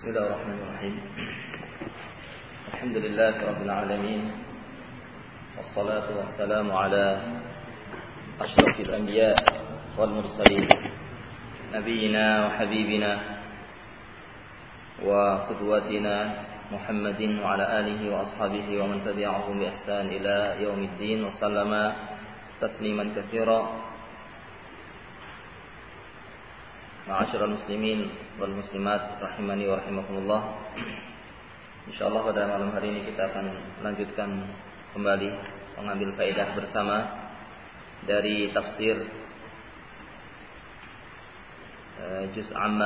Bismillahirrahmanirrahim. Alhamdulillahirabbil alamin. Wassalatu wassalamu ala asyrafil anbiya wal mursalin. Nabiyyina wa habibina wa qudwatina Muhammadin wa ala alihi wa ashabihi wa man tabi'ahum bi ihsan ila yaumiddin wa sallama tasliman katsira. Ma'asyiral muslimin wal muslimat rahimani wa rahimakumullah. Insyaallah pada malam hari ini kita akan melanjutkan kembali mengambil faedah bersama dari tafsir juz amma,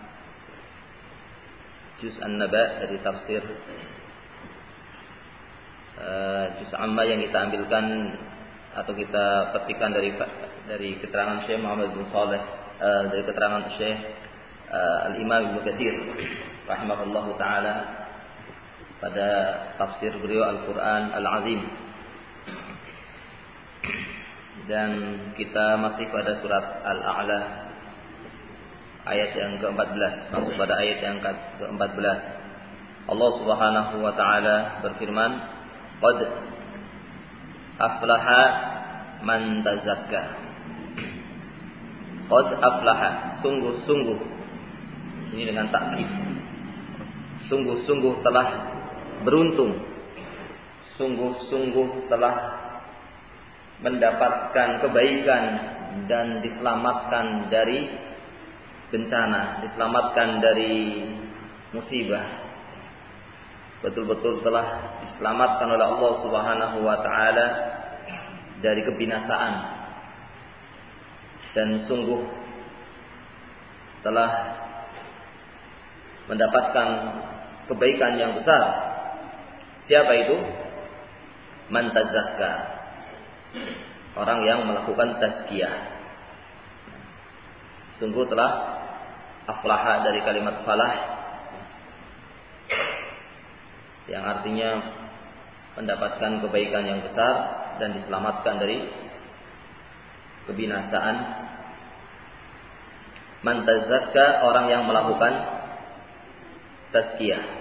juz an-naba, dari tafsir juz amma yang kita ambilkan atau kita petikan dari keterangan Syekh Muhammad bin Shalih, dari keterangan Syekh Al-Imam Ibnu Katsir rahimahullahu taala pada tafsir beliau Al-Qur'an Al-Azim. Dan kita masih pada surat Al-A'la ayat yang ke-14, masuk pada ayat yang ke-14. Allah Subhanahu wa taala berfirman, "Qad aflaha man tazakka." Qad aflaha, sungguh-sungguh, ini dengan takkid, sungguh-sungguh telah beruntung, sungguh-sungguh telah mendapatkan kebaikan dan diselamatkan dari bencana, diselamatkan dari musibah. Betul-betul telah diselamatkan oleh Allah Subhanahu wa taala dari kebinasaan. Dan sungguh telah mendapatkan kebaikan yang besar. Siapa itu? Man tazakka, orang yang melakukan tazkiyah. Sungguh telah aflaha dari kalimat falah, yang artinya mendapatkan kebaikan yang besar dan diselamatkan dari kebinasaan. Man tazakka, orang yang melakukan tazkiyah.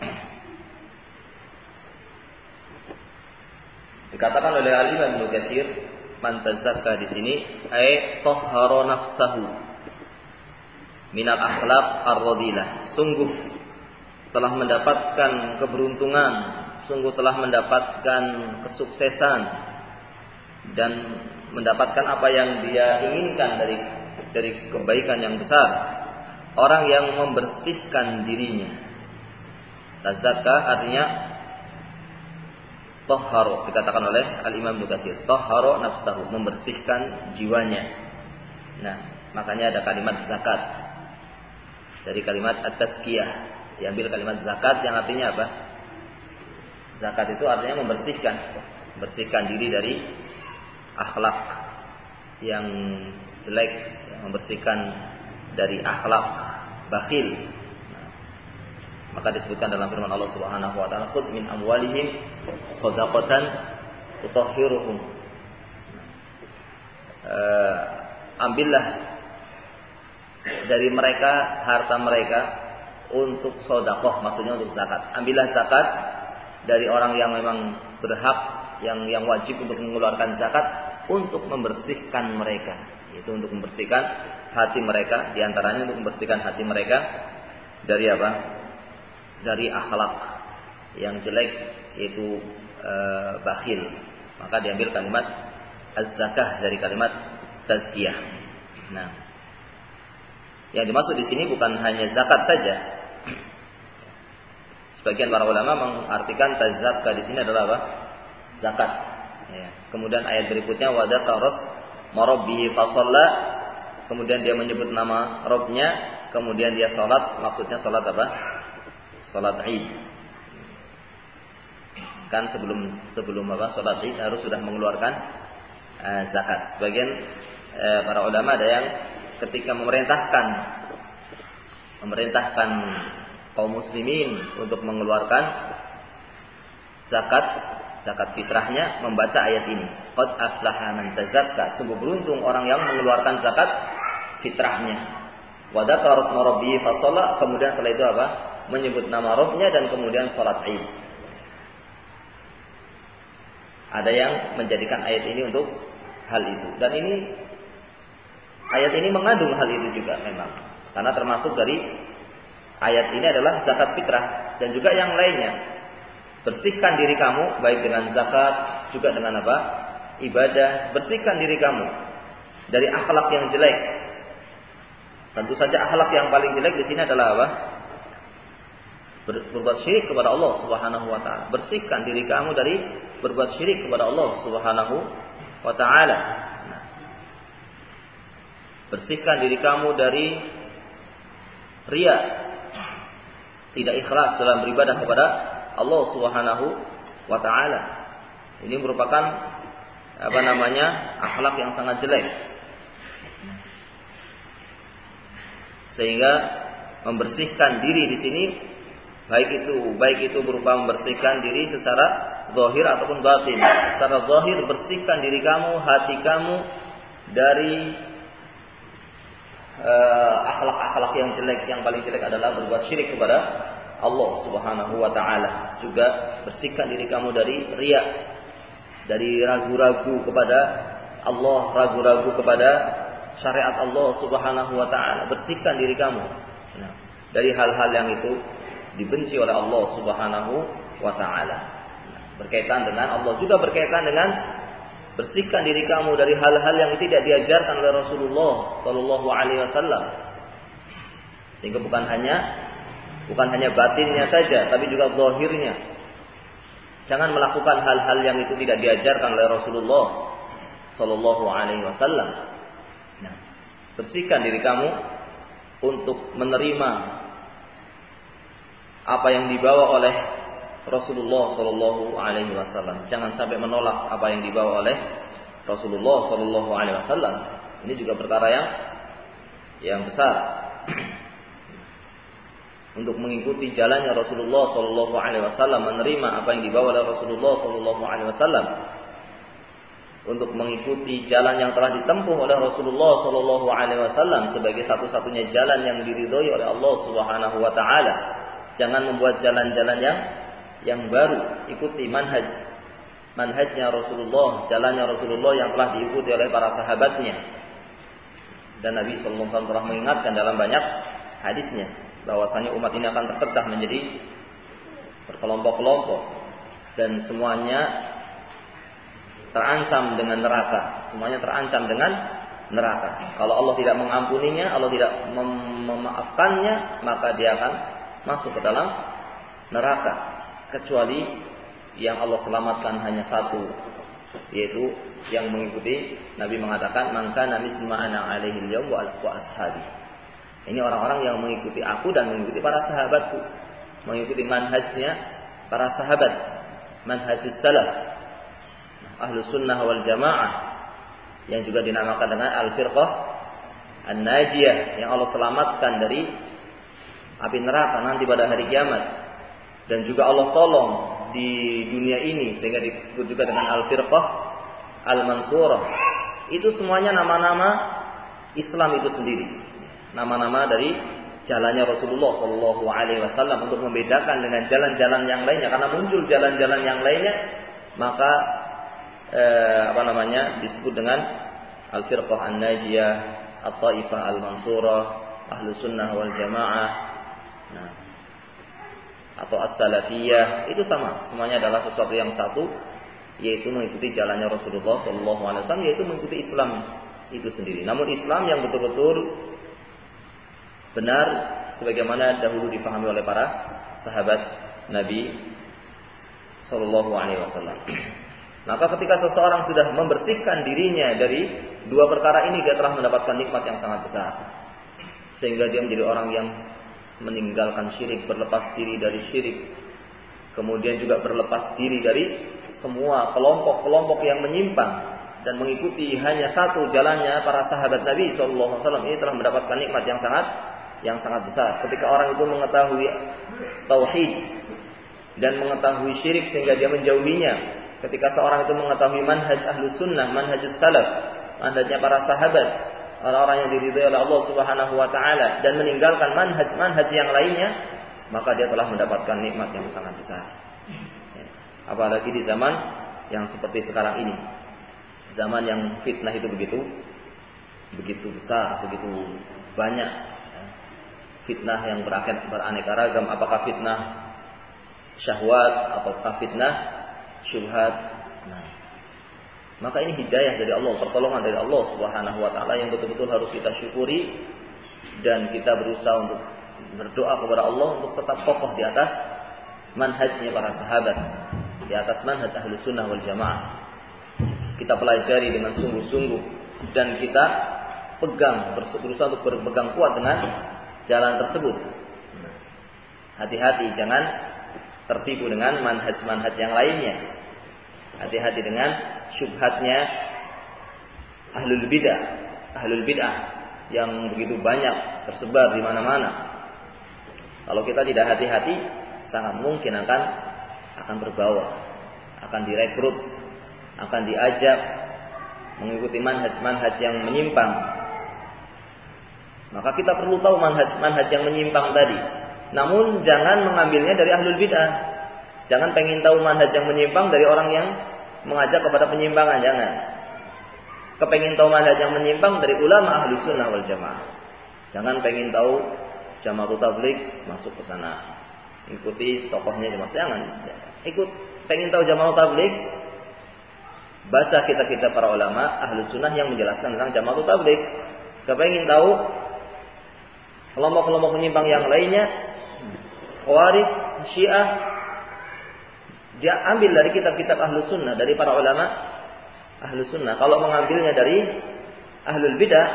Dikatakan oleh Al-Imam Ibnu Katsir, man tazakka di sini ay tahhara nafsahu minal akhlaq ar-radilah. Sungguh telah mendapatkan keberuntungan, sungguh telah mendapatkan kesuksesan dan mendapatkan apa yang dia inginkan dari kebaikan yang besar. Orang yang membersihkan dirinya. Tazakka artinya tahharu, dikatakan oleh Al-Imam Ibnu Katsir, tahharu nafsahu, membersihkan jiwanya. Nah, makanya ada kalimat zakat. Dari kalimat at-tazkiyah diambil kalimat zakat yang artinya apa? Zakat itu artinya membersihkan diri dari akhlak yang jelek, membersihkan dari akhlak bakhil. Maka disebutkan dalam firman Allah Subhanahu wa taala, "Khudh min amwalihim shadaqatan tutahhiruhum." Ambillah dari mereka harta mereka untuk sedekah, maksudnya untuk zakat. Ambillah zakat dari orang yang memang berhak, yang wajib untuk mengeluarkan zakat, untuk membersihkan mereka, yaitu untuk membersihkan hati mereka, diantaranya untuk membersihkan hati mereka dari apa? Dari akhlak yang jelek, yaitu bakhil. Maka diambil kalimat az-zakah dari kalimat tazkiyah. Nah, yang dimaksud di sini bukan hanya zakat saja. Sebagian para ulama mengartikan tazakka di sini adalah apa? Zakat. Ya. Kemudian ayat berikutnya wa dzakaras marabbihi fa shalla, kemudian dia menyebut nama Rabbnya, kemudian dia salat, maksudnya salat apa? Salat Id. Kan sebelum apa? Salat Id harus sudah mengeluarkan zakat. Sebagian para ulama ada yang ketika memerintahkan kaum muslimin untuk mengeluarkan zakat fitrahnya, membaca ayat ini. Qad aflaha man tazakka, sungguh beruntung orang yang mengeluarkan zakat fitrahnya. Wa dzakara rasma rabbih fa shalla, kemudian setelah itu apa? menyebut nama Rabbnya dan kemudian sholat Id. Ada yang menjadikan ayat ini untuk hal itu. Dan ayat ini mengandung hal itu juga memang. Karena termasuk dari ayat ini adalah zakat fitrah dan juga yang lainnya. Bersihkan diri kamu baik dengan zakat juga dengan apa? Ibadah. Bersihkan diri kamu dari akhlak yang jelek. Tentu saja akhlak yang paling jelek di sini adalah apa? Berbuat syirik kepada Allah Subhanahu wa taala. Bersihkan diri kamu dari berbuat syirik kepada Allah Subhanahu wa taala. Bersihkan diri kamu dari riya. Tidak ikhlas dalam beribadah kepada Allah Subhanahu wa taala. Ini merupakan akhlak yang sangat jelek. Sehingga membersihkan diri di sini baik itu berupa membersihkan diri secara zahir ataupun batin. Secara zahir bersihkan diri kamu, hati kamu dari akhlak-akhlak yang jelek. Yang paling jelek adalah berbuat syirik kepada Allah Subhanahu wa taala. Juga bersihkan diri kamu dari riya, dari ragu-ragu kepada Allah, ragu-ragu kepada syariat Allah Subhanahu wa taala. Bersihkan diri kamu dari hal-hal yang itu dibenci oleh Allah Subhanahu wa taala. Berkaitan dengan Allah juga berkaitan dengan bersihkan diri kamu dari hal-hal yang tidak diajarkan oleh Rasulullah sallallahu alaihi wasallam. Sehingga bukan hanya batinnya saja, tapi juga zahirnya. Jangan melakukan hal-hal yang itu tidak diajarkan oleh Rasulullah sallallahu alaihi wasallam. Bersihkan diri kamu untuk menerima apa yang dibawa oleh Rasulullah sallallahu alaihi wasallam. Jangan sampai menolak apa yang dibawa oleh Rasulullah sallallahu alaihi wasallam. Ini juga perkara yang besar. Untuk mengikuti jalannya Rasulullah sallallahu alaihi wasallam, menerima apa yang dibawa oleh Rasulullah sallallahu alaihi wasallam. Untuk mengikuti jalan yang telah ditempuh oleh Rasulullah sallallahu alaihi wasallam sebagai satu-satunya jalan yang diridhoi oleh Allah Subhanahu wa taala. Jangan membuat jalan-jalan yang baru. Ikuti manhajnya Rasulullah, jalannya Rasulullah yang telah diikuti oleh para sahabatnya. Dan Nabi sallallahu alaihi wasallam telah mengingatkan dalam banyak hadisnya bahwasanya umat ini akan terpecah menjadi berkelompok-kelompok dan semuanya terancam dengan neraka. Semuanya terancam dengan neraka. Kalau Allah tidak mengampuninya, Allah tidak memaafkannya, maka dia akan masuk ke dalam neraka. Kecuali yang Allah selamatkan hanya satu, yaitu yang mengikuti. Nabi mengatakan, "Man kana mithla ma ana alaihi al-yawm wa ashabi." Ini orang-orang yang mengikuti aku dan mengikuti para sahabatku, mengikuti manhajnya para sahabat, manhajus salaf, Ahlus Sunnah wal Jamaah, yang juga dinamakan dengan Al-Firqah An-Najiyah, yang Allah selamatkan dari api neraka nanti pada hari kiamat. Dan juga Allah tolong di dunia ini sehingga disebut juga dengan Al-Firqah Al-Mansurah. Itu semuanya nama-nama Islam itu sendiri. Nama-nama dari jalannya Rasulullah sallallahu alaihi wasallam untuk membedakan dengan jalan-jalan yang lainnya. Karena muncul jalan-jalan yang lainnya, maka disebut dengan Al-Firqah An-Najiyah, At-Taifah Al-Mansurah, Ahlus Sunnah wal Jamaah, atau As-Salafiyah. Itu sama, semuanya adalah sesuatu yang satu, yaitu mengikuti jalannya Rasulullah sallallahu alaihi wasallam, yaitu mengikuti Islam itu sendiri. Namun Islam yang betul-betul benar sebagaimana dahulu dipahami oleh para sahabat Nabi sallallahu alaihi wasallam. Maka ketika seseorang sudah membersihkan dirinya dari dua perkara ini, dia telah mendapatkan nikmat yang sangat besar. Sehingga dia menjadi orang yang meninggalkan syirik, berlepas diri dari syirik. Kemudian juga berlepas diri dari semua kelompok-kelompok yang menyimpang dan mengikuti hanya satu jalannya para sahabat Nabi sallallahu alaihi wasallam. Ini telah mendapatkan nikmat yang sangat besar. Ketika orang itu mengetahui tauhid dan mengetahui syirik sehingga dia menjauhinya. Ketika seorang itu mengetahui manhaj Ahlus Sunnah, manhajus salaf, manhajnya para sahabat, orang-orang yang diridhai oleh Allah Subhanahu wa taala, dan meninggalkan manhaj yang lainnya, maka dia telah mendapatkan nikmat yang sangat besar. Apalagi di zaman yang seperti sekarang ini, zaman yang fitnah itu begitu besar, begitu banyak. Fitnah yang beraneka ragam, apakah fitnah syahwat ataukah fitnah syubhat. Maka ini hidayah dari Allah, pertolongan dari Allah Subhanahu wa taala yang betul-betul harus kita syukuri, dan kita berusaha untuk berdoa kepada Allah untuk tetap kokoh di atas manhajnya para sahabat, di atas manhaj Ahlus Sunnah wal Jamaah. Kita pelajari dengan sungguh-sungguh dan kita berusaha untuk berpegang kuat dengan jalan tersebut. Hati-hati jangan tertipu dengan manhaj-manhaj yang lainnya. Hati-hati dengan syubhatnya ahlul bid'ah yang begitu banyak tersebar di mana-mana. Kalau kita tidak hati-hati, sangat mungkin akan terbawa, akan direkrut, akan diajak mengikuti manhaj-manhaj yang menyimpang. Maka kita perlu tahu manhaj yang menyimpang tadi. Namun jangan mengambilnya dari ahlul bid'ah. Jangan pengen tahu manhaj yang menyimpang dari orang yang mengajak kepada penyimpangan, jangan. Kepengin tahu manhaj yang menyimpang dari ulama Ahlus Sunnah wal Jamaah. Jangan pengen tahu Jamaah Tabligh masuk ke sana, ikuti tokohnya jemaah, jangan. Pengen tahu Jamaah Tabligh, baca kitab-kitab para ulama Ahlus Sunnah yang menjelaskan tentang Jamaah Tabligh. Kepengin tahu kelompok-kelompok penyimpang yang lainnya, Khawarij, Syiah, dia ambil dari kitab-kitab Ahlus Sunnah, dari para ulama Ahlus Sunnah. Kalau mengambilnya dari Ahlul Bidah,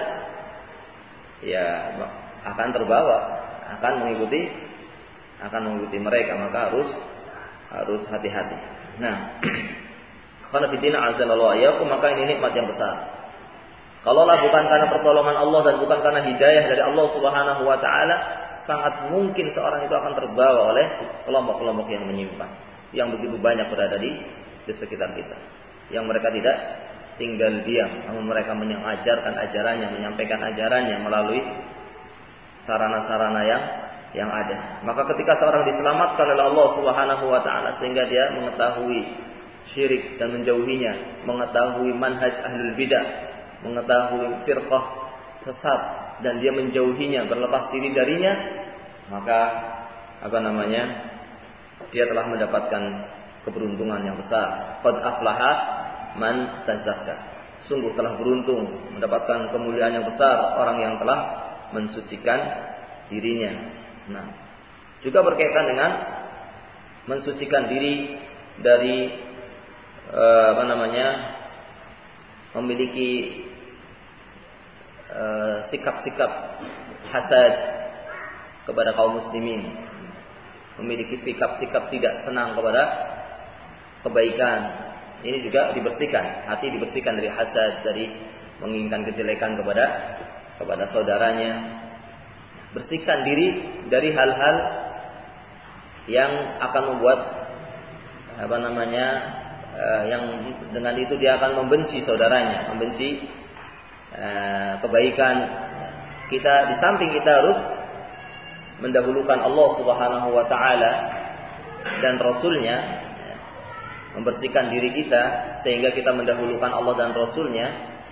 ya akan terbawa, akan mengikuti mereka. Maka harus hati-hati. Nah, karena fitina azzalallahu ayyakum, maka ini nikmat yang besar. Kalaulah bukan karena pertolongan Allah dan bukan karena hidayah dari Allah Subhanahu wa taala, sangat mungkin seorang itu akan terbawa oleh kelompok-kelompok yang menyimpang, yang begitu banyak berada di sekitar kita. Yang mereka tidak tinggal diam, namun mereka mengajarkan ajarannya, menyampaikan ajarannya melalui sarana-sarana yang ada. Maka ketika seorang diselamatkan oleh Allah Subhanahu wa taala sehingga dia mengetahui syirik dan menjauhinya, mengetahui manhaj ahlul bidah, mengetahui firqah sesat dan dia menjauhinya, berlepas diri darinya, maka dia telah mendapatkan keberuntungan yang besar. Qad aflaha man tazakka. Sungguh telah beruntung, mendapatkan kemuliaan yang besar orang yang telah mensucikan dirinya. Nah, juga berkaitan dengan mensucikan diri dari memiliki sikap-sikap hasad kepada kaum muslimin, memiliki sikap-sikap tidak senang kepada kebaikan. Ini juga dibersihkan, hati dibersihkan dari hasad, dari menginginkan kejelekan kepada saudaranya. Bersihkan diri dari hal-hal yang akan membuat yang dengan itu dia akan membenci saudaranya, membenci kebaikan. Kita di samping kita harus mendahulukan Allah Subhanahu wa taala dan Rasulnya, membersihkan diri kita sehingga kita mendahulukan Allah dan Rasulnya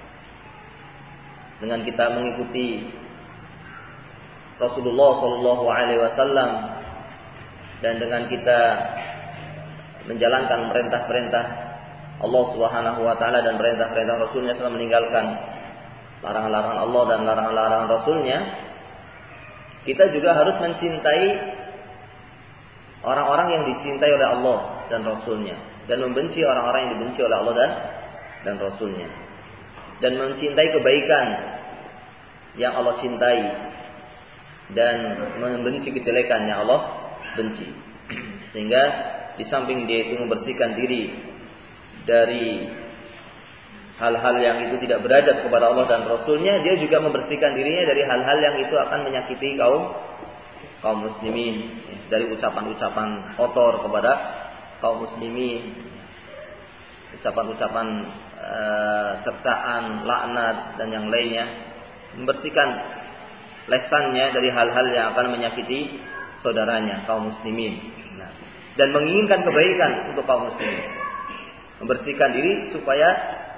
dengan kita mengikuti Rasulullah sallallahu alaihi wasallam dan dengan kita menjalankan perintah-perintah Allah Subhanahu wa taala dan perintah-perintah Rasulnya serta meninggalkan larangan-larangan Allah dan larangan-larangan Rasulnya. Kita juga harus mencintai orang-orang yang dicintai oleh Allah dan Rasulnya, dan membenci orang-orang yang dibenci oleh Allah dan Rasulnya, dan mencintai kebaikan yang Allah cintai dan membenci kejelekan yang Allah benci. Sehingga di samping dia itu membersihkan diri dari hal-hal yang itu tidak beradab kepada Allah dan Rasulnya, dia juga membersihkan dirinya dari hal-hal yang itu akan menyakiti kaum muslimin, dari ucapan-ucapan kotor kepada kaum muslimin, ucapan-ucapan cercaan, laknat dan yang lainnya. Membersihkan lesannya dari hal-hal yang akan menyakiti saudaranya kaum muslimin. Nah, dan menginginkan kebaikan untuk kaum muslimin. Membersihkan diri supaya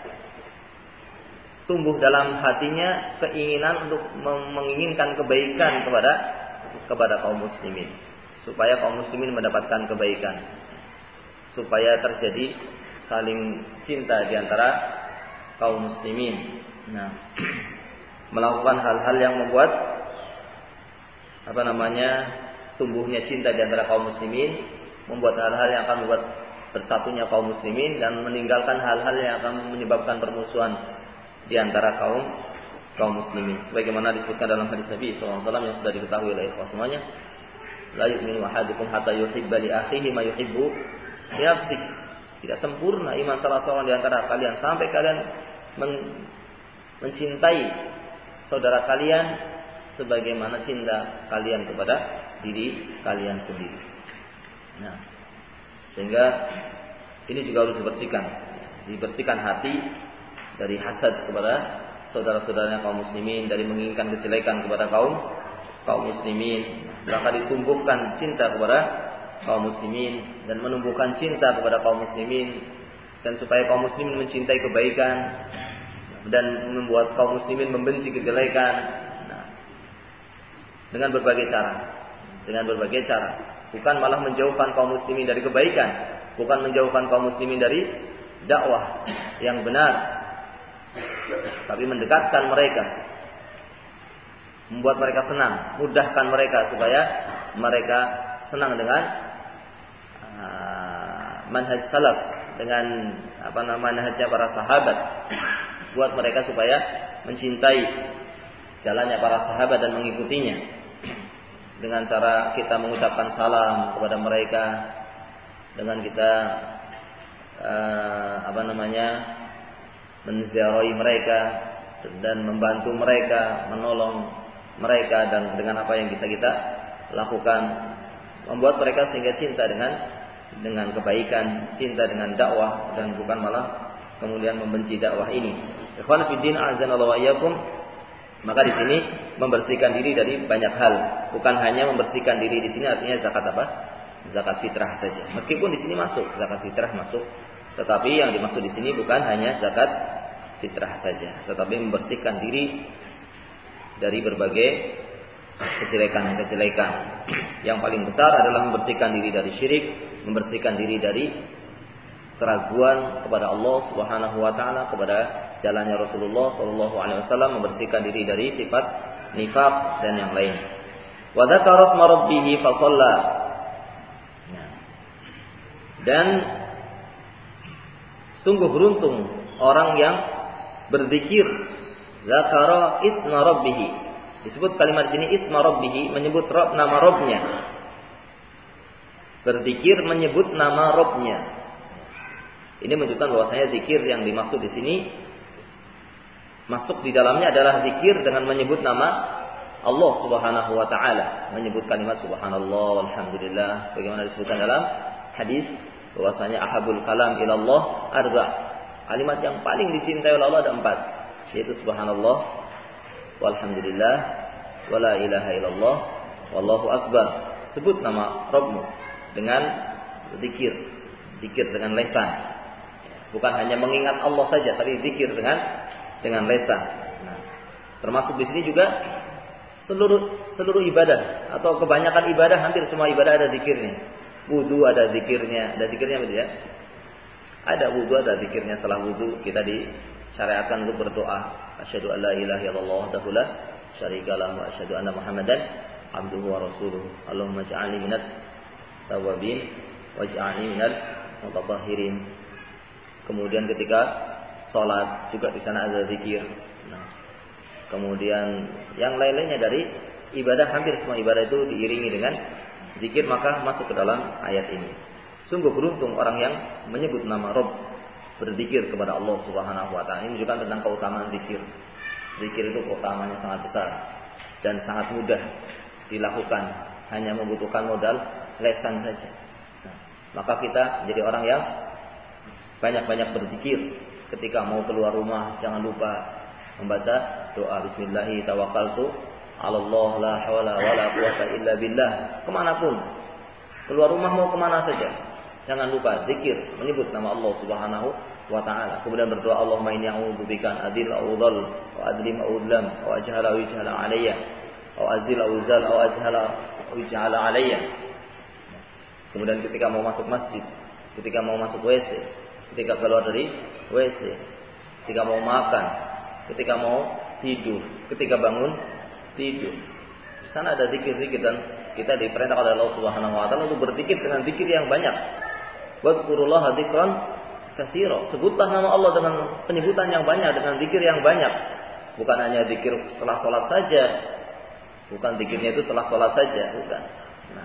tumbuh dalam hatinya keinginan untuk menginginkan kebaikan kepada kaum muslimin, supaya kaum muslimin mendapatkan kebaikan, supaya terjadi saling cinta di antara kaum muslimin. Nah, melakukan hal-hal yang membuat tumbuhnya cinta di antara kaum muslimin, membuat hal-hal yang akan membuat bersatunya kaum muslimin, dan meninggalkan hal-hal yang akan menyebabkan permusuhan di antara kaum muslimin. Sebagaimana disebutkan dalam hadis Nabi SAW yang sudah diketahui oleh ikhwah semuanya, la yu'minu ahadukum hatta yuhibba li akhihi ma yuhibbu li nafsihi. Tidak sempurna iman salah seorang di antara kalian sampai kalian mencintai saudara kalian sebagaimana cinta kalian kepada diri kalian sendiri. Nah, sehingga ini juga harus dibersihkan hati dari hasad kepada saudara-saudaranya kaum muslimin, dari menginginkan kejelekan kepada kaum muslimin, maka ditumbuhkan cinta kepada kaum muslimin dan menumbuhkan cinta kepada kaum muslimin, dan supaya kaum muslimin mencintai kebaikan dan membuat kaum muslimin membenci kejelekan. Nah, dengan berbagai cara, bukan malah menjauhkan kaum muslimin dari kebaikan, bukan menjauhkan kaum muslimin dari dakwah yang benar, tapi mendekatkan mereka, membuat mereka senang, mudahkan mereka supaya mereka senang dengan manhaj salaf, dengan manhajnya para sahabat. Buat mereka supaya mencintai jalannya para sahabat dan mengikutinya, dengan cara kita mengucapkan salam kepada mereka, dengan kita menziarahi mereka dan membantu mereka, menolong mereka, dan dengan apa yang bisa kita lakukan, membuat mereka sehingga cinta dengan kebaikan, cinta dengan dakwah, dan bukan malah kemudian membenci dakwah ini. Ikhwan fillah a'azanallahu wa iyyakum. Maka di sini membersihkan diri dari banyak hal, bukan hanya membersihkan diri di sini artinya zakat apa? Zakat fitrah saja. Meskipun di sini masuk zakat fitrah masuk, tetapi yang dimaksud di sini bukan hanya zakat fitrah saja, tetapi membersihkan diri dari berbagai kejelekan. Yang paling besar adalah membersihkan diri dari syirik, membersihkan diri dari keraguan kepada Allah Subhanahu wa taala, kepada jalannya Rasulullah sallallahu alaihi wasallam, membersihkan diri dari sifat nifaq dan yang lain. Wa dzakara asma rabbih fa shalla. Dan sungguh beruntung orang yang berzikir zakara isma rabbih. Disebut kalimat ini isma rabbih, menyebut nama Rabbnya. Berzikir menyebut nama Rabbnya. Ini menunjukkan bahwasanya zikir yang dimaksud di sini masuk di dalamnya adalah zikir dengan menyebut nama Allah Subhanahu wa taala, menyebut kalimat subhanallah walhamdulillah, bagaimana disebutkan dalam hadis bahwasanya ahabul kalam ilallah arba'. Kalimat yang paling dicintai oleh Allah ada 4, yaitu subhanallah walhamdulillah wala ilaha illallah wallahu akbar. Sebut nama Rabbmu dengan zikir dengan lisan. Bukan hanya mengingat Allah saja, tapi zikir dengan lisan. Nah, termasuk di sini juga seluruh ibadah atau kebanyakan ibadah, hampir semua ibadah ada zikirnya. Wudu ada zikirnya betul ya. Ada wudu, ada zikirnya. Setelah wudu kita disyariatkan untuk berdoa, asyhadu alla ilaha illallah wahdahu la syarika lahu wa asyhadu anna muhammadan abduhu wa rasuluhu. Allahumma ij'alni minat tawwabin waj'alni minal mutatahhirin. Kemudian ketika sholat juga di sana ada zikir. Nah, kemudian yang lain-lainnya dari ibadah, hampir semua ibadah itu diiringi dengan zikir, maka masuk ke dalam ayat ini. Sungguh beruntung orang yang menyebut nama Rabb, berzikir kepada Allah Subhanahu wa taala. Ini menunjukkan tentang keutamaan zikir. Zikir itu keutamaannya sangat besar dan sangat mudah dilakukan, hanya membutuhkan modal lisan saja. Nah, maka kita jadi orang yang banyak-banyak berzikir. Ketika mau keluar rumah, jangan lupa membaca doa bismillahi tawakkaltu Allah la haula wala quwata illa billah. Kemanapun, keluar rumah mau kemana saja, jangan lupa zikir, menyebut nama Allah Subhanahu wa ta'ala. Kemudian berdoa, Allahumma inni a'udzubika an adil au dhal wa adlim au udlam au ajhala au yajhala alayya au azil au zal au ajhala au yajhala alayya. Kemudian ketika mau masuk masjid, ketika mau masuk WC, ketika keluar dari WC, ketika mau makan, ketika mau tidur, ketika bangun tidur. Di sana ada zikir-zikir dan kita diperintah oleh Allah Subhanahu wa taala untuk berzikir dengan zikir yang banyak. Wadzurullaha dzikran katsira. Sebutlah nama Allah dengan penyebutan yang banyak, dengan zikir yang banyak. Bukan hanya zikir setelah salat saja. Bukan zikirnya itu setelah salat saja, bukan. Nah.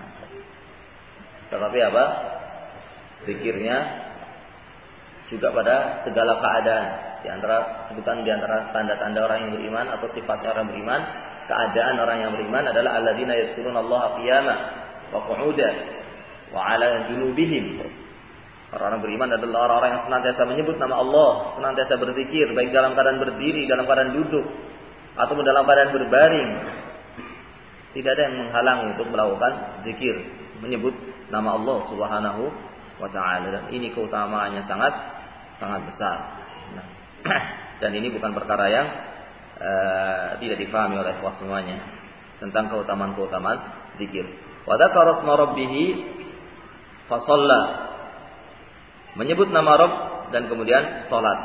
Tetapi apa? Zikirnya juga pada segala keadaan. Sebutan di antara tanda-tanda orang yang beriman atau sifatnya orang beriman, keadaan orang yang beriman adalah alladzina yadhkurunallaha qiyaman wa qu'udan wa 'ala junubihim. Orang-orang beriman adalah orang-orang yang senantiasa menyebut nama Allah, senantiasa berzikir baik dalam keadaan berdiri, dalam keadaan duduk ataupun dalam keadaan berbaring. Tidak ada yang menghalangi untuk melakukan zikir, menyebut nama Allah Subhanahu wa ta'ala, dan ini keutamaannya sangat besar. Nah, dan ini bukan perkara yang tidak difahami oleh semuanya tentang keutamaan zikir. Wa dzakara asma rabbih fa shalla, menyebut nama Rabb dan kemudian salat.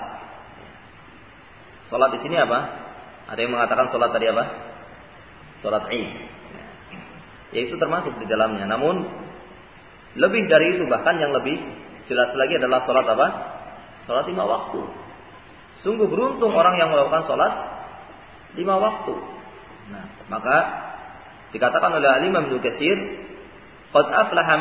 Salat di sini apa? Ada yang mengatakan salat tadi apa? Salat Id. Yaitu termasuk di dalamnya. Namun lebih dari itu, bahkan yang lebih jelas lagi adalah salat apa? Salat 5 waktu. Sungguh beruntung orang yang melakukan salat 5 waktu. Nah, maka dikatakan oleh Imam Ibnu Katsir, qad aflaha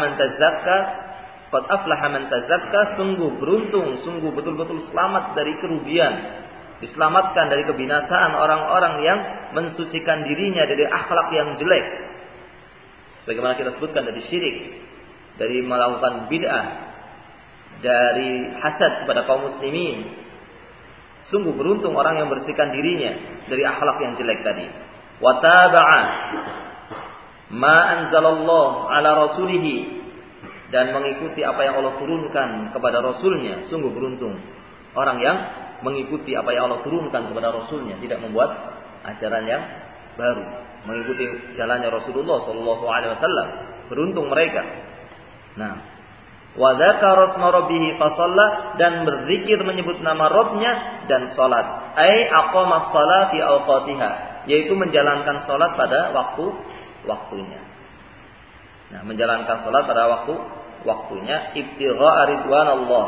man tazakka, sungguh beruntung, sungguh betul-betul selamat dari kerugian, diselamatkan dari kebinasaan orang-orang yang mensucikan dirinya dari akhlak yang jelek. Sebagaimana kita sebutkan, dari syirik, dari melakukan bid'ah, dari hasad kepada kaum muslimin. Sungguh beruntung orang yang bersihkan dirinya dari akhlak yang jelek tadi. Wa taba'a ma anzalallahu ala rasulih, dan mengikuti apa yang Allah turunkan kepada Rasulnya. Sungguh beruntung orang yang mengikuti apa yang Allah turunkan kepada Rasulnya, tidak membuat ajaran yang baru, mengikuti jalannya Rasulullah SAW. Beruntung mereka. Nah, wa dzakara asma rabbih fa shalla, dan berzikir menyebut nama Rabbnya dan salat. Ai aqama shalah fi awqatiha, yaitu menjalankan salat pada waktunya. Nah, menjalankan salat pada waktunya, ibtigha'a ridwanallah,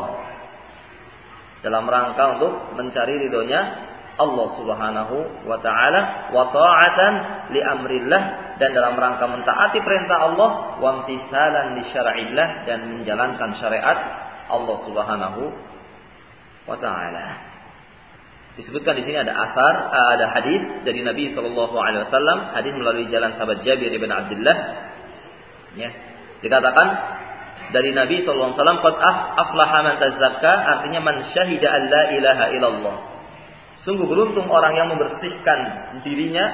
dalam rangka untuk mencari ridhonya Allah Subhanahu wa ta'ala, wa ta'atan li amrillah, dan dalam rangka mentaati perintah Allah, wa imtisalan li syar'illah, dan menjalankan syariat Allah Subhanahu wa ta'ala. Disebutkan di sini ada hadis dari Nabi sallallahu alaihi wasallam, hadis melalui jalan sahabat Jabir bin Abdullah. Ya, dikatakan dari Nabi sallallahu alaihi wasallam, qad aflaha man tazakka, artinya man syahida an la ilaha illallah. Sungguh beruntung orang yang membersihkan dirinya,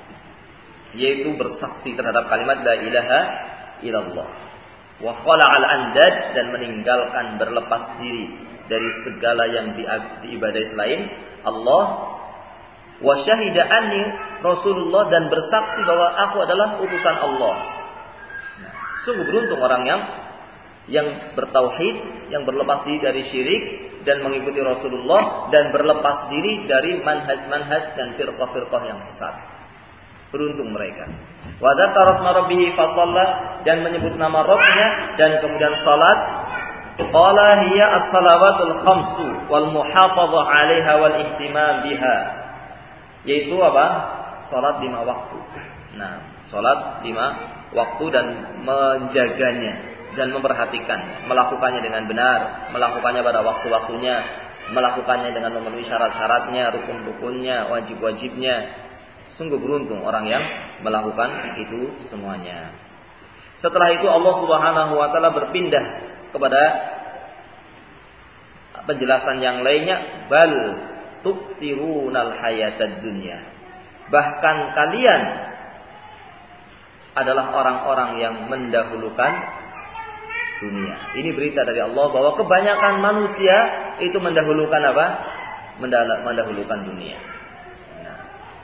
yaitu bersaksi terhadap kalimat la ilaha illallah. Wa khala'al andad, dan meninggalkan, berlepas diri dari segala yang diibadai selain Allah. Wa syahida anni Rasulullah, dan bersaksi bahwa aku adalah utusan Allah. Nah, sungguh beruntung orang yang bertauhid, yang berlepas diri dari syirik dan mengikuti Rasulullah, dan berlepas diri dari manhaj-manhaj dan firqah-firqah yang sesat. Beruntung mereka. Wa dzakara asma rabbih fa shalla, dan menyebut nama Rabbnya dan kemudian salat. Qala hiya as-salawatul khamsu wal muhafadzah 'alaiha wal ihtimam biha. Yaitu apa? Salat 5 waktu. Nah, salat 5 waktu dan menjaganya dan memperhatikan, melakukannya dengan benar, melakukannya pada waktu-waktunya, melakukannya dengan memenuhi syarat-syaratnya, rukun-rukunnya, wajib-wajibnya. Sungguh beruntung orang yang melakukan itu semuanya. Setelah itu Allah Subhanahu wa ta'ala berpindah kepada penjelasan yang lainnya, bal tu'thirunal hayatad dunya. Bahkan kalian adalah orang-orang yang mendahulukan dunia. Ini berita dari Allah bahwa kebanyakan manusia itu mendahulukan apa? Mendahulukan dunia. Nah.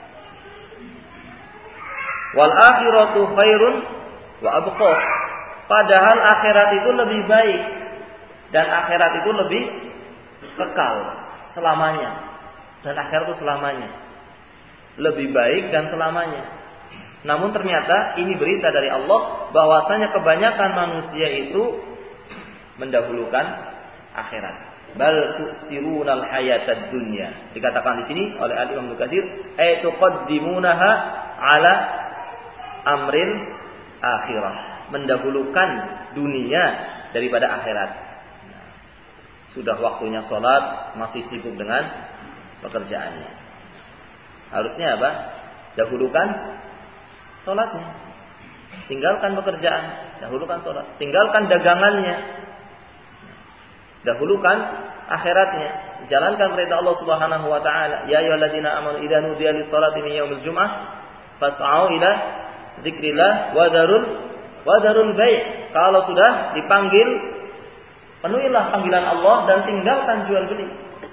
Wal akhiratu khairun wa abqa. Padahal akhirat itu lebih baik dan akhirat itu lebih kekal selamanya. Dan akhirat itu selamanya. Lebih baik dan selamanya. Namun ternyata ini berita dari Allah bahwasanya kebanyakan manusia itu mendahulukan akhirat. Bal tu'thirunal hayatad dunya. Dikatakan di sini oleh Al-Imam Ibnu Katsir, ay tuqaddimunaha ala amril akhirah. Mendahulukan dunia daripada akhirat. Sudah waktunya sholat, masih sibuk dengan pekerjaannya. Harusnya apa? Dahulukan sholatnya. Tinggalkan pekerjaan. Dahulukan sholat. Tinggalkan dagangannya. Dahulukan akhiratnya. Jalankan perintah Allah Subhanahu wa taala. Ya ayyuhalladzina amanu idza nudiya lis-shalati min yaumil jum'ah fas'au ila dzikrillah wa dzarul bai'. Kalau sudah dipanggil, penuhilah panggilan Allah dan tinggalkan jual beli.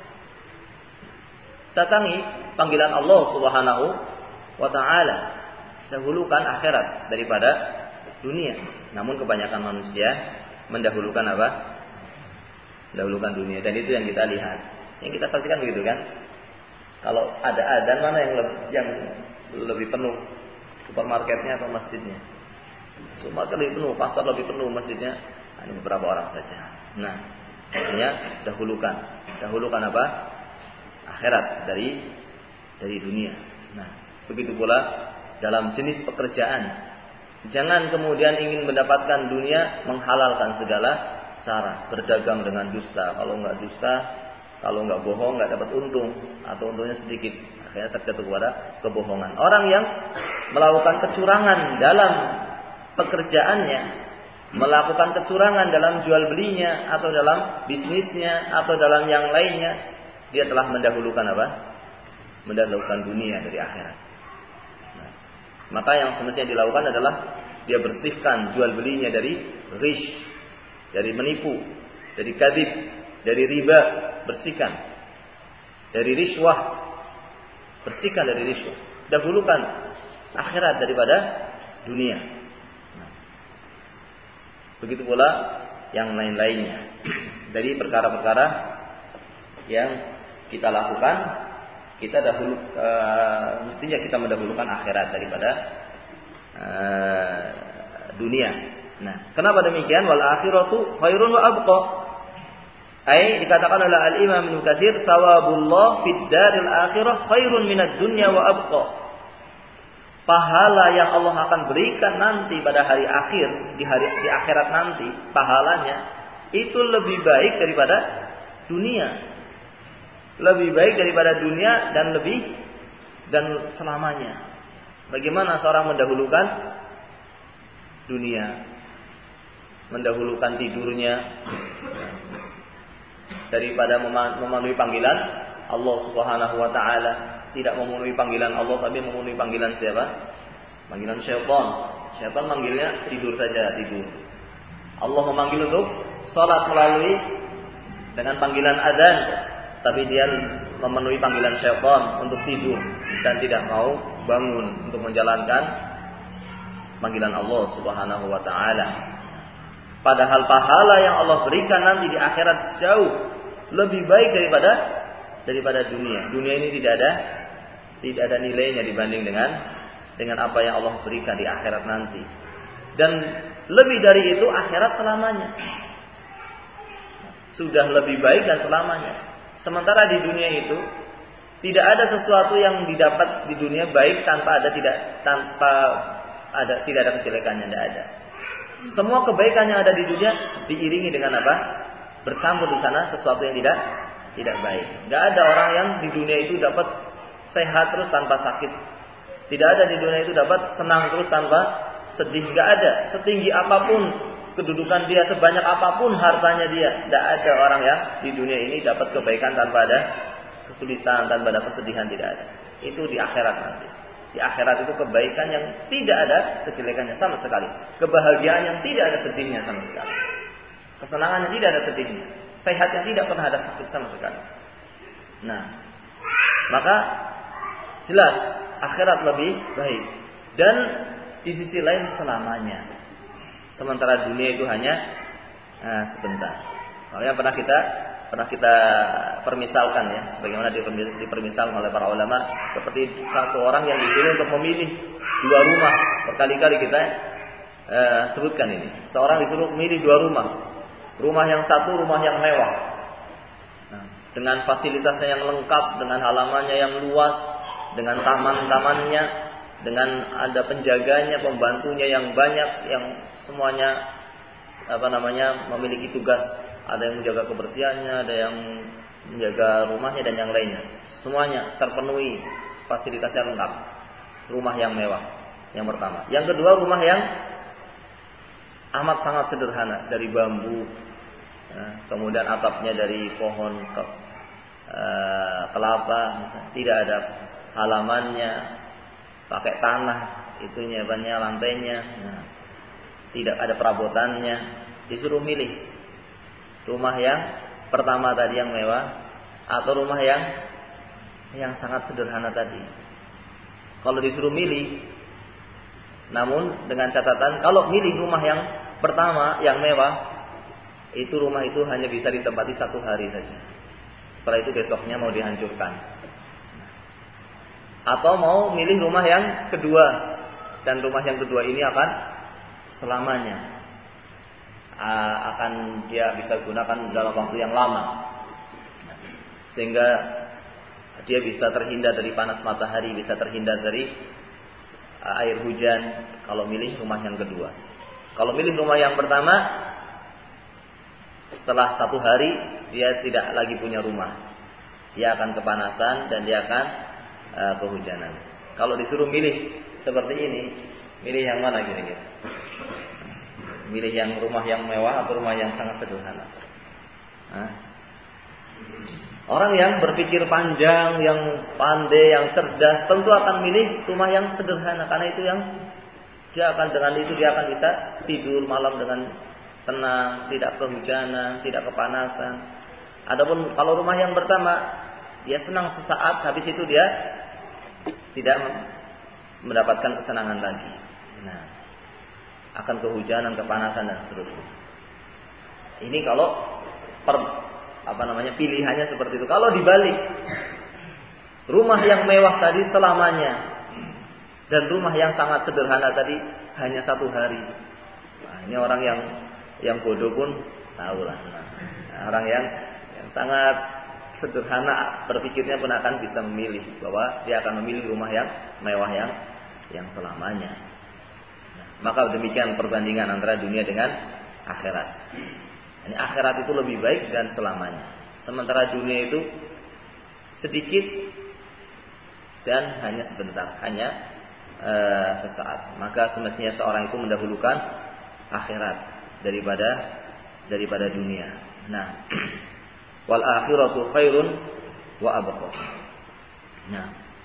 Datangi panggilan Allah Subhanahu wa taala. Dahulukan akhirat daripada dunia. Namun kebanyakan manusia mendahulukan apa? Mendahulukan dunia. Dan itu yang kita lihat. Yang kita saksikan begitu kan? Kalau ada adzan, mana yang lebih penuh? Supermarketnya atau masjidnya? Supermarket lebih penuh, pasar lebih penuh, masjidnya hanya beberapa orang saja. Nah, artinya dahulukan apa? Akhirat dari dunia. Nah, begitu pula dalam jenis pekerjaan. Jangan kemudian ingin mendapatkan dunia menghalalkan segala cara, berdagang dengan dusta. Kalau enggak dusta, kalau enggak bohong, enggak dapat untung atau untungnya sedikit. Akhirnya terjatuh kepada kebohongan. Orang yang melakukan kecurangan dalam pekerjaannya, melakukan kecurangan dalam jual belinya atau dalam bisnisnya atau dalam yang lainnya, dia telah mendahulukan apa? Mendahulukan dunia dari akhirat. Nah, maka yang semestinya dilakukan adalah dia bersihkan jual belinya dari ghish, dari menipu, dari kadzib, dari riba, bersihkan. Dari riswah, bersihkan dari riswah. Dahulukan akhirat daripada dunia. Nah, begitu pula yang lain-lainnya. Dari perkara-perkara yang kita lakukan, kita mestinya kita mendahulukan akhirat daripada dunia. Nah, kenapa demikian? Wal akhiratu khairun wa abqa. Dikatakan oleh Al-Imam Ibnu Katsir, "Thawabullah fid daril akhirah khairun minad dunya wa abqa." Pahala yang Allah akan berikan nanti pada hari akhir, di akhirat nanti, pahalanya itu lebih baik daripada dunia. Lebih baik daripada dunia dan selamanya. Bagaimana seorang mendahulukan dunia, mendahulukan tidurnya daripada memenuhi panggilan Allah Subhanahu wa taala. Tidak memenuhi panggilan Allah tapi memenuhi panggilan siapa? Panggilan syaitan. Syaitan manggilnya tidur saja, tidur. Allah memanggil untuk salat melalui dengan panggilan azan, tapi dia memenuhi panggilan syaitan untuk tidur dan tidak mau bangun untuk menjalankan panggilan Allah Subhanahu wa taala. Padahal pahala yang Allah berikan nanti di akhirat jauh lebih baik daripada dunia. Dunia ini tidak ada nilainya dibanding dengan apa yang Allah berikan di akhirat nanti. Dan lebih dari itu akhirat selamanya. Sudah lebih baik dan selamanya. Sementara di dunia itu tidak ada sesuatu yang didapat di dunia baik tanpa ada kejelekannya, tidak ada. Semua kebaikan yang ada di dunia diiringi dengan apa? Bercampur di sana sesuatu yang tidak baik. Tidak ada orang yang di dunia itu dapat sehat terus tanpa sakit. Tidak ada di dunia itu dapat senang terus tanpa sedih. Tidak ada. Setinggi apapun kedudukan dia, sebanyak apapun hartanya dia, tidak ada orang yang di dunia ini dapat kebaikan tanpa ada kesulitan, tanpa ada kesedihan, tidak ada. Itu di akhirat nanti. Di akhirat itu kebaikan yang tidak ada kejelekannya sama sekali. Kebahagiaan yang tidak ada sedihnya sama sekali. Kesenangan yang tidak ada sedihnya. Sehat yang tidak pernah ada sakit sama sekali. Nah, maka jelas akhirat lebih baik. Dan di sisi lain selamanya. Sementara dunia itu hanya sebentar. Makanya pernah kita permisalkan ya, sebagaimana dipermisalkan oleh para ulama, seperti satu orang yang disuruh untuk memilih dua rumah. Berkali-kali kita sebutkan ini. Seorang disuruh memilih dua rumah. Rumah yang satu, rumah yang mewah. Nah, dengan fasilitasnya yang lengkap, dengan halamannya yang luas, dengan taman-tamannya, dengan ada penjaganya, pembantunya yang banyak, yang semuanya memiliki tugas. Ada yang menjaga kebersihannya, ada yang menjaga rumahnya dan yang lainnya. Semuanya terpenuhi, fasilitasnya lengkap. Rumah yang mewah, yang pertama. Yang kedua, rumah yang amat sangat sederhana, dari bambu, kemudian atapnya dari pohon kelapa, tidak ada halamannya, pakai tanah, itunya banyak lantainya, tidak ada perabotannya. Disuruh milih rumah yang pertama tadi yang mewah atau rumah yang sangat sederhana tadi. Kalau disuruh milih, namun dengan catatan kalau milih rumah yang pertama yang mewah, itu rumah itu hanya bisa ditempati 1 hari saja. Setelah itu besoknya mau dihancurkan. Atau mau milih rumah yang kedua, dan rumah yang kedua ini akan selamanya, akan dia bisa gunakan dalam waktu yang lama, sehingga dia bisa terhindar dari panas matahari, bisa terhindar dari air hujan. Kalau milih rumah yang kedua. Kalau milih rumah yang pertama, setelah 1 hari dia tidak lagi punya rumah, dia akan kepanasan dan dia akan kehujanan. Kalau disuruh milih seperti ini, milih yang mana kira-kira? Milih yang rumah yang mewah atau rumah yang sangat sederhana? Orang yang berpikir panjang, yang pandai, yang cerdas, tentu akan milih rumah yang sederhana, karena itu yang dia akan, dengan itu dia akan bisa tidur malam dengan tenang, tidak kehujanan, tidak kepanasan. Adapun kalau rumah yang pertama, dia senang sesaat, habis itu dia tidak mendapatkan kesenangan lagi. Nah, akan kehujanan, kepanasan dan seterusnya. Ini kalau pilihannya seperti itu. Kalau dibalik, rumah yang mewah tadi selamanya dan rumah yang sangat sederhana tadi hanya 1 hari. Nah, ini orang yang bodoh pun tahu lah. Nah, orang yang sangat sederhana berpikirnya pun akan bisa memilih bahwa dia akan memilih rumah yang mewah yang selamanya. Nah, maka demikian perbandingan antara dunia dengan akhirat. Ini akhirat itu lebih baik dan selamanya. Sementara dunia itu sedikit dan hanya sebentar, hanya sesaat. Maka semestinya seorang itu mendahulukan akhirat daripada dunia. Nah, wal akhiratu khairun wa abqa. Nah,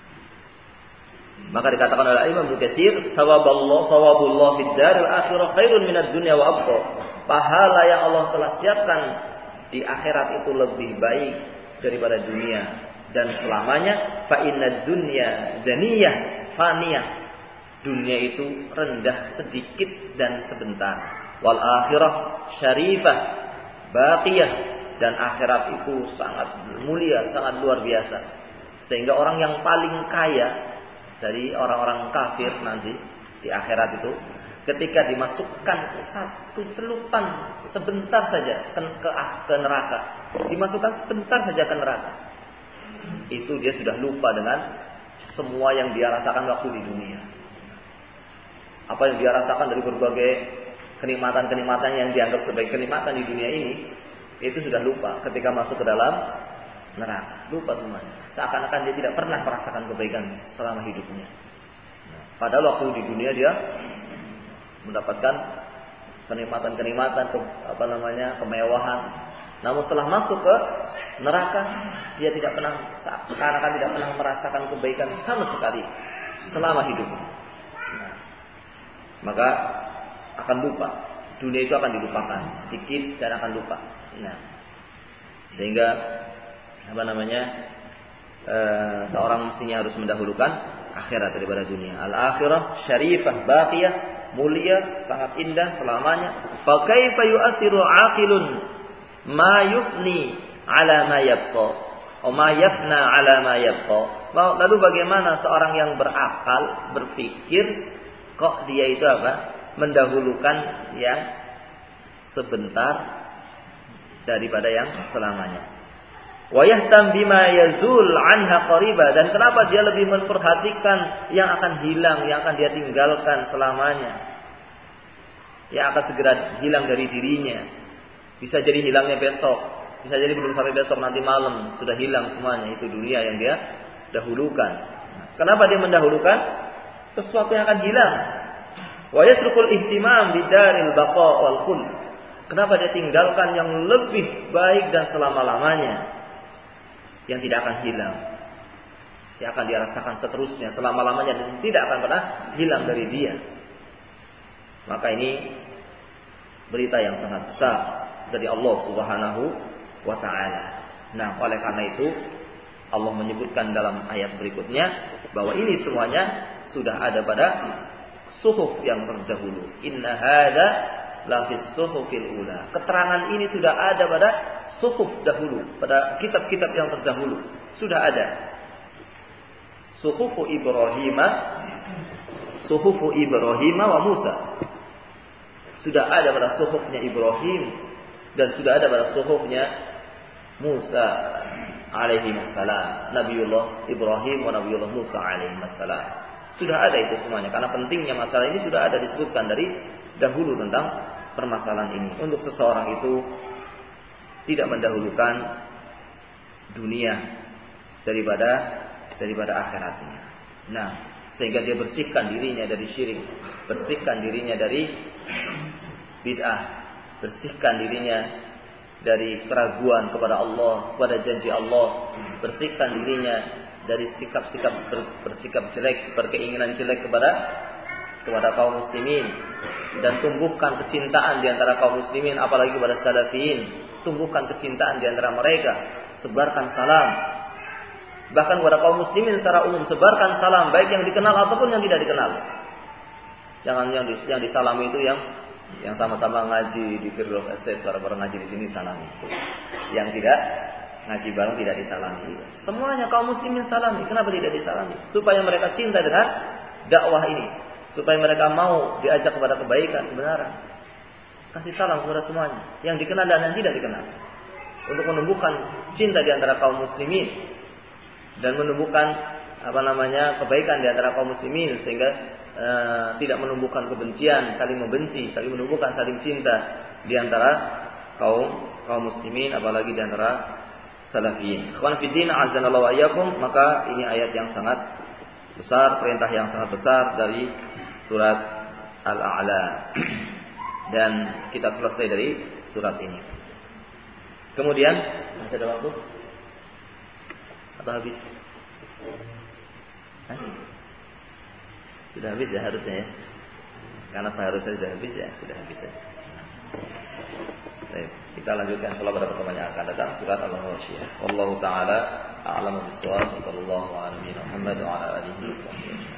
maka dikatakan oleh Imam Ibnu Katsir, thawabullah fid daril akhirah khairun minad dunya wa abqa. Pahala yang Allah telah siapkan di akhirat itu lebih baik daripada dunia dan selamanya. Fa innad dunya daniyah faniyah. Dunia itu rendah, sedikit dan sebentar. Wal akhirah syarifah baqiyah, dan akhirat itu sangat mulia, sangat luar biasa. Sehingga orang yang paling kaya dari orang-orang kafir nanti di akhirat itu, ketika dimasukkan satu celupan sebentar saja ke neraka, dimasukkan sebentar saja ke neraka, itu dia sudah lupa dengan semua yang dia rasakan waktu di dunia. Apa yang dia rasakan dari berbagai kenikmatan-kenikmatan yang dianggap sebagai kenikmatan di dunia ini, itu sudah lupa ketika masuk ke dalam neraka. Lupa semuanya. Seakan-akan dia tidak pernah merasakan kebaikan selama hidupnya. Padahal waktu di dunia dia mendapatkan kenikmatan-kenikmatan, kemewahan. Namun setelah masuk ke neraka, dia tidak pernah, seakan-akan tidak pernah merasakan kebaikan sama sekali. selama hidupnya. Nah, maka akan lupa. Dunia itu akan dilupakan sedikit dan akan lupa. Nah, sehingga seorang mestinya harus mendahulukan akhirat daripada dunia. Al-akhirah syarifah baqiyah, mulia, sangat indah selamanya. Fa kaifa yu'athiru 'aqilun ma yufni 'ala ma yabqa, wa ma yafna 'ala ma yabqa. Lalu bagaimana seorang yang berakal berpikir kok dia itu mendahulukan yang sebentar daripada yang selamanya. Wa yahtam bima yazul anha qariba, dan kenapa dia lebih memperhatikan yang akan hilang, yang akan dia tinggalkan selamanya, yang akan segera hilang dari dirinya. Bisa jadi hilangnya besok, bisa jadi belum sampai besok, nanti malam sudah hilang semuanya. Itu dunia yang dia dahulukan. Kenapa dia mendahulukan sesuatu yang akan hilang? Wa yatrukul ihtimam bidaril baqa wal khuld. Kenapa dia tinggalkan yang lebih baik dan selama-lamanya, yang tidak akan hilang, yang akan dia rasakan seterusnya selama-lamanya dan tidak akan pernah hilang dari dia. Maka ini berita yang sangat besar dari Allah Subhanahu wa taala. Nah, oleh karena itu Allah menyebutkan dalam ayat berikutnya bahwa ini semuanya sudah ada pada suhuf yang terdahulu. Inna hadza la fis suhufil ula. Keterangan ini sudah ada pada suhuf dahulu, pada kitab-kitab yang terdahulu sudah ada. Suhufu Ibrahim wa Musa. Sudah ada pada suhufnya Ibrahim dan sudah ada pada suhufnya Musa alaihi wassalam. Nabiullah Ibrahim wa Nabiullah Musa alaihi wassalam. Sudah ada itu semuanya, karena pentingnya masalah ini sudah ada disebutkan dari dahulu tentang permasalahan ini. Untuk seseorang itu tidak mendahulukan dunia daripada akhiratnya. Nah, sehingga dia bersihkan dirinya dari syirik, bersihkan dirinya dari bid'ah, bersihkan dirinya dari keraguan kepada Allah, kepada janji Allah, bersihkan dirinya dari sikap-sikap bersikap jelek, berkeinginan jelek kepada kaum muslimin, dan tumbuhkan kecintaan di antara kaum muslimin, apalagi kepada salafiyin. Tumbuhkan kecintaan di antara mereka, sebarkan salam. Bahkan kepada kaum muslimin secara umum, sebarkan salam, baik yang dikenal ataupun yang tidak dikenal. Jangan yang disalami itu yang sama-sama ngaji di Firdaus Estate, bareng-bareng ngaji di sini salami. Yang tidak ngaji bareng tidak disalami. Semuanya kaum muslimin salami. Kenapa tidak disalami? Supaya mereka cinta dengan dakwah ini, supaya mereka mau diajak kepada kebaikan, kebenaran. Kasih salam kepada semuanya, yang dikenal dan yang tidak dikenal, untuk menumbuhkan cinta di antara kaum muslimin dan menumbuhkan kebaikan di antara kaum muslimin, sehingga tidak menumbuhkan kebencian, saling membenci, saling menumbuhkan saling cinta di antara kaum muslimin, apalagi di antara salafiyin. Ikhwan fillah azanallahu wa iyyakum. Maka ini ayat yang sangat besar, perintah yang sangat besar dari surat Al-A'la. Dan kita selesai dari surat ini. Kemudian masih ada waktu? Atau habis? Sudah habis ya harusnya ya. Karena seharusnya sudah habis ya, sudah habis ya. Baik, kita lanjutkan insyaallah pada pertemuan yang akan datang, surat Al-Ghasyiyah. Wallahu taala a'lamu bis-shawab. Sallallahu alaihi wa sallam wa ala alihi wa sahbihi.